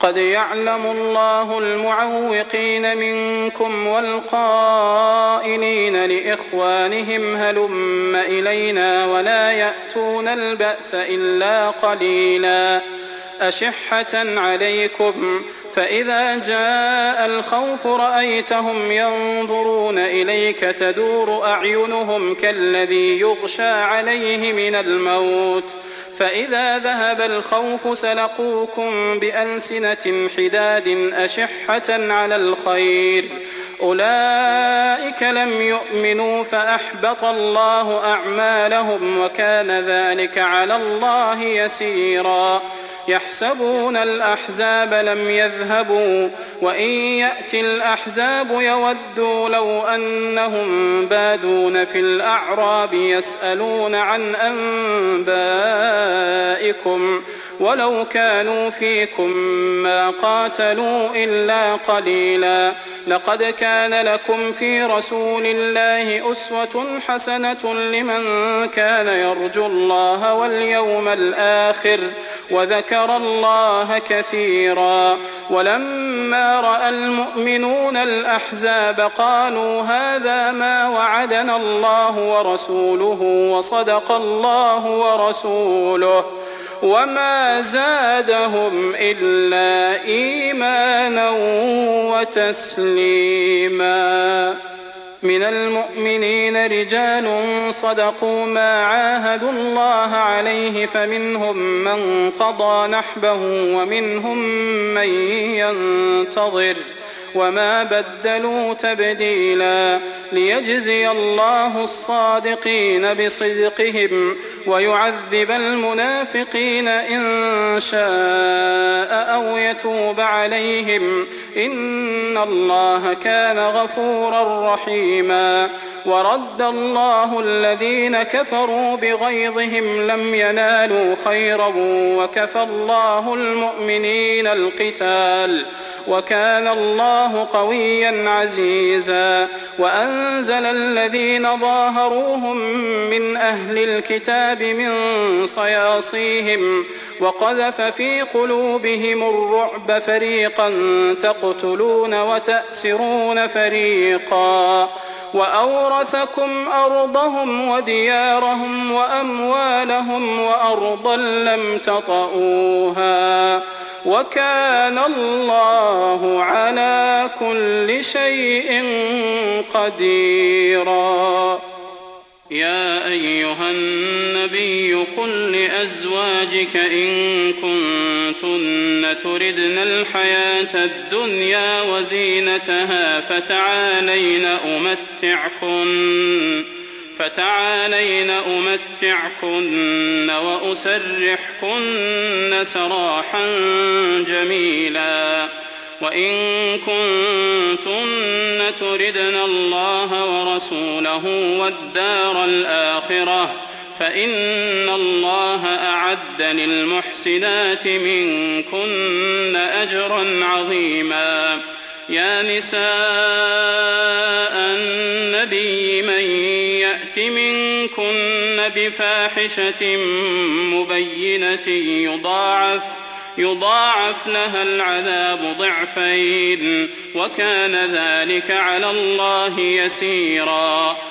قد يعلم الله المعوقين منكم والقائلين لإخوانهم هلم إلينا ولا يأتون البأس إلا قليلا أشحة عليكم فإذا جاء الخوف رأيتهم ينظرون إليك تدور أعينهم كالذي يغشى عليه من الموت فإذا ذهب الخوف سلقوكم بألسنة حداد أشحة على الخير أولئك لم يؤمنوا فأحبط الله أعمالهم وكان ذلك على الله يسيرا يحسبون الأحزاب لم يذهبوا وإن يأتي الأحزاب يودوا لو أنهم بادون في الأعراب يسألون عن أنبائكم ولو كانوا فيكم ما قاتلوا إلا قليلا لقد كان لكم في رسول الله أسوة حسنة لمن كان يرجو الله واليوم الآخر وذكر الله كثيرا ولما رأى المؤمنون الأحزاب قالوا هذا ما وعدنا الله ورسوله وصدق الله ورسوله وما زادهم إلا إيمانا وتسليما من المؤمنين رجال صدقوا ما عاهدوا الله عليه فمنهم من قضى نحبه ومنهم من ينتظر وما بدلوا تبديلا ليجزي الله الصادقين بصدقهم ويعذب المنافقين إن شاء أو يتوب عليهم إن الله كان غفورا رحيما ورد الله الذين كفروا بغيظهم لم ينالوا خيرا وكفى الله المؤمنين القتال وكان الله قويا عزيزا وأنزل الذين ظاهروهم من أهل الكتاب من صياصيهم وقذف في قلوبهم الرعب فريقا تقتلون وتأسرون فريقا وأورثكم أرضهم وديارهم وأموالهم وأرضا لم تطئوها وكان الله على كل شيء قديرا يا أيها النبي قل لأزواجك إن كنتن تردن الحياة الدنيا وزينتها فتعالين أمتعكن وأسرحكن سراحا جميلا وإن كنتن تردن الله ورسوله والدار الآخرة فإن الله أعد للمحسنات منكن أجرا عظيما يا نساء النبي من يأت منكن بفاحشة مبينة يضاعف لها العذاب ضعفين وكان ذلك على الله يسيرا